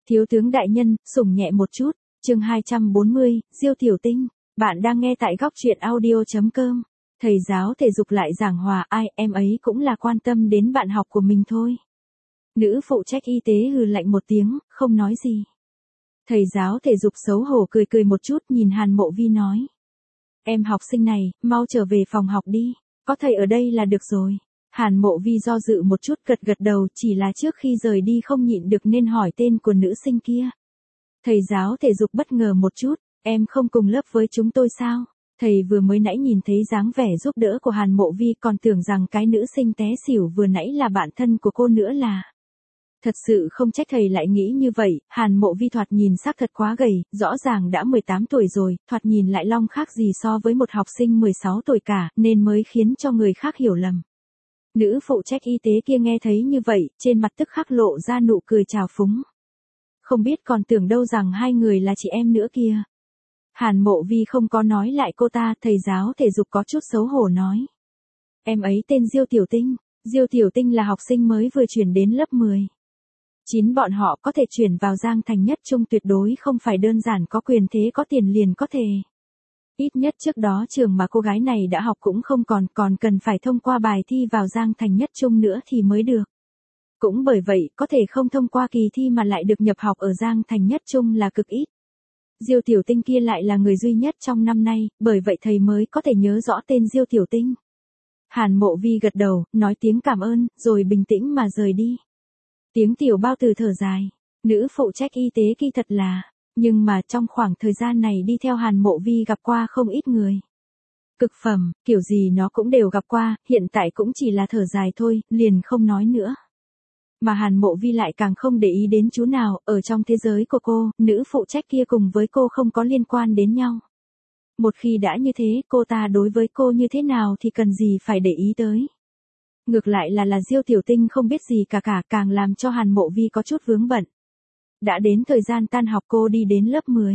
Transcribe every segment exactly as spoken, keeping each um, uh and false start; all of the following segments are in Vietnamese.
Thiếu tướng đại nhân, sủng nhẹ một chút, chương hai trăm bốn mươi, Diêu Tiểu Tinh, bạn đang nghe tại góc truyện audio chấm com. Thầy giáo thể dục lại giảng hòa, ai, em ấy cũng là quan tâm đến bạn học của mình thôi. Nữ phụ trách y tế hừ lạnh một tiếng, không nói gì. Thầy giáo thể dục xấu hổ cười cười một chút nhìn Hàn Mộ Vi nói. Em học sinh này, mau trở về phòng học đi, có thầy ở đây là được rồi. Hàn Mộ Vi do dự một chút gật gật đầu, chỉ là trước khi rời đi không nhịn được nên hỏi tên của nữ sinh kia. Thầy giáo thể dục bất ngờ một chút, em không cùng lớp với chúng tôi sao? Thầy vừa mới nãy nhìn thấy dáng vẻ giúp đỡ của Hàn Mộ Vi còn tưởng rằng cái nữ sinh té xỉu vừa nãy là bạn thân của cô nữa là. Thật sự không trách thầy lại nghĩ như vậy, Hàn Mộ Vi thoạt nhìn xác thật quá gầy, rõ ràng đã mười tám tuổi rồi, thoạt nhìn lại long khác gì so với một học sinh mười sáu tuổi cả, nên mới khiến cho người khác hiểu lầm. Nữ phụ trách y tế kia nghe thấy như vậy, trên mặt tức khắc lộ ra nụ cười trào phúng. Không biết còn tưởng đâu rằng hai người là chị em nữa kia. Hàn Mộ Vi không có nói lại cô ta, thầy giáo thể dục có chút xấu hổ nói. Em ấy tên Diêu Tiểu Tinh, Diêu Tiểu Tinh là học sinh mới vừa chuyển đến lớp mười. Chín bọn họ có thể chuyển vào Giang Thành Nhất Trung tuyệt đối không phải đơn giản có quyền thế có tiền liền có thể. Ít nhất trước đó trường mà cô gái này đã học cũng không còn, còn cần phải thông qua bài thi vào Giang Thành Nhất Trung nữa thì mới được. Cũng bởi vậy, có thể không thông qua kỳ thi mà lại được nhập học ở Giang Thành Nhất Trung là cực ít. Diêu Tiểu Tinh kia lại là người duy nhất trong năm nay, bởi vậy thầy mới có thể nhớ rõ tên Diêu Tiểu Tinh. Hàn Mộ Vi gật đầu, nói tiếng cảm ơn, rồi bình tĩnh mà rời đi. Tiếng Tiểu Bao Tử thở dài, nữ phụ trách y tế kia thật là, nhưng mà trong khoảng thời gian này đi theo Hàn Mộ Vi gặp qua không ít người. Cực phẩm, kiểu gì nó cũng đều gặp qua, hiện tại cũng chỉ là thở dài thôi, liền không nói nữa. Mà Hàn Mộ Vi lại càng không để ý đến chú nào, ở trong thế giới của cô, nữ phụ trách kia cùng với cô không có liên quan đến nhau. Một khi đã như thế, cô ta đối với cô như thế nào thì cần gì phải để ý tới. Ngược lại là là Diêu Tiểu Tinh không biết gì cả cả, càng làm cho Hàn Mộ Vi có chút vướng bận. Đã đến thời gian tan học cô đi đến lớp mười.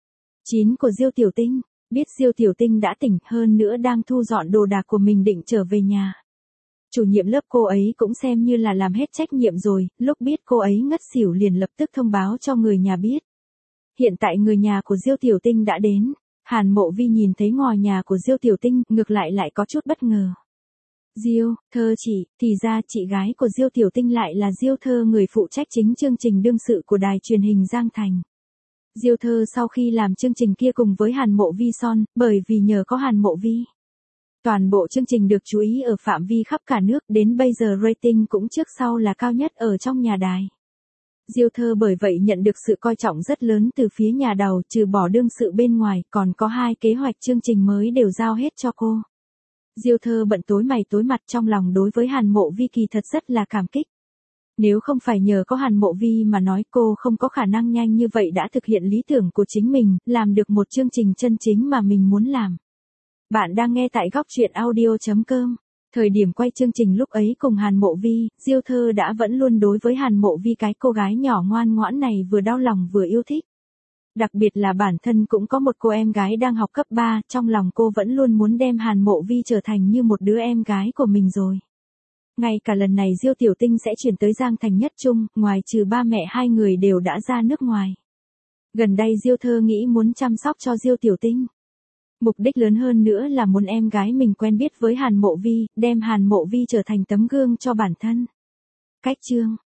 chín của Diêu Tiểu Tinh, biết Diêu Tiểu Tinh đã tỉnh hơn nữa đang thu dọn đồ đạc của mình định trở về nhà. Chủ nhiệm lớp cô ấy cũng xem như là làm hết trách nhiệm rồi, lúc biết cô ấy ngất xỉu liền lập tức thông báo cho người nhà biết. Hiện tại người nhà của Diêu Tiểu Tinh đã đến, Hàn Mộ Vi nhìn thấy ngôi nhà của Diêu Tiểu Tinh, ngược lại lại có chút bất ngờ. Diêu, Thơ chị, thì ra chị gái của Diêu Tiểu Tinh lại là Diêu Thơ, người phụ trách chính chương trình đương sự của đài truyền hình Giang Thành. Diêu Thơ sau khi làm chương trình kia cùng với Hàn Mộ Vi son, bởi vì nhờ có Hàn Mộ Vi. Toàn bộ chương trình được chú ý ở phạm vi khắp cả nước, đến bây giờ rating cũng trước sau là cao nhất ở trong nhà đài. Diêu Thơ bởi vậy nhận được sự coi trọng rất lớn từ phía nhà đầu, trừ bỏ đương sự bên ngoài, còn có hai kế hoạch chương trình mới đều giao hết cho cô. Diêu Thơ bận tối mày tối mặt, trong lòng đối với Hàn Mộ Vi kỳ thật rất là cảm kích. Nếu không phải nhờ có Hàn Mộ Vi mà nói cô không có khả năng nhanh như vậy đã thực hiện lý tưởng của chính mình, làm được một chương trình chân chính mà mình muốn làm. Bạn đang nghe tại góc truyện audio chấm com. Thời điểm quay chương trình lúc ấy cùng Hàn Mộ Vi, Diêu Thơ đã vẫn luôn đối với Hàn Mộ Vi cái cô gái nhỏ ngoan ngoãn này vừa đau lòng vừa yêu thích. Đặc biệt là bản thân cũng có một cô em gái đang học cấp ba, trong lòng cô vẫn luôn muốn đem Hàn Mộ Vi trở thành như một đứa em gái của mình rồi. Ngay cả lần này Diêu Tiểu Tinh sẽ chuyển tới Giang Thành Nhất Trung, ngoài trừ ba mẹ hai người đều đã ra nước ngoài. Gần đây Diêu Thơ nghĩ muốn chăm sóc cho Diêu Tiểu Tinh. Mục đích lớn hơn nữa là muốn em gái mình quen biết với Hàn Mộ Vi, đem Hàn Mộ Vi trở thành tấm gương cho bản thân. Cách chương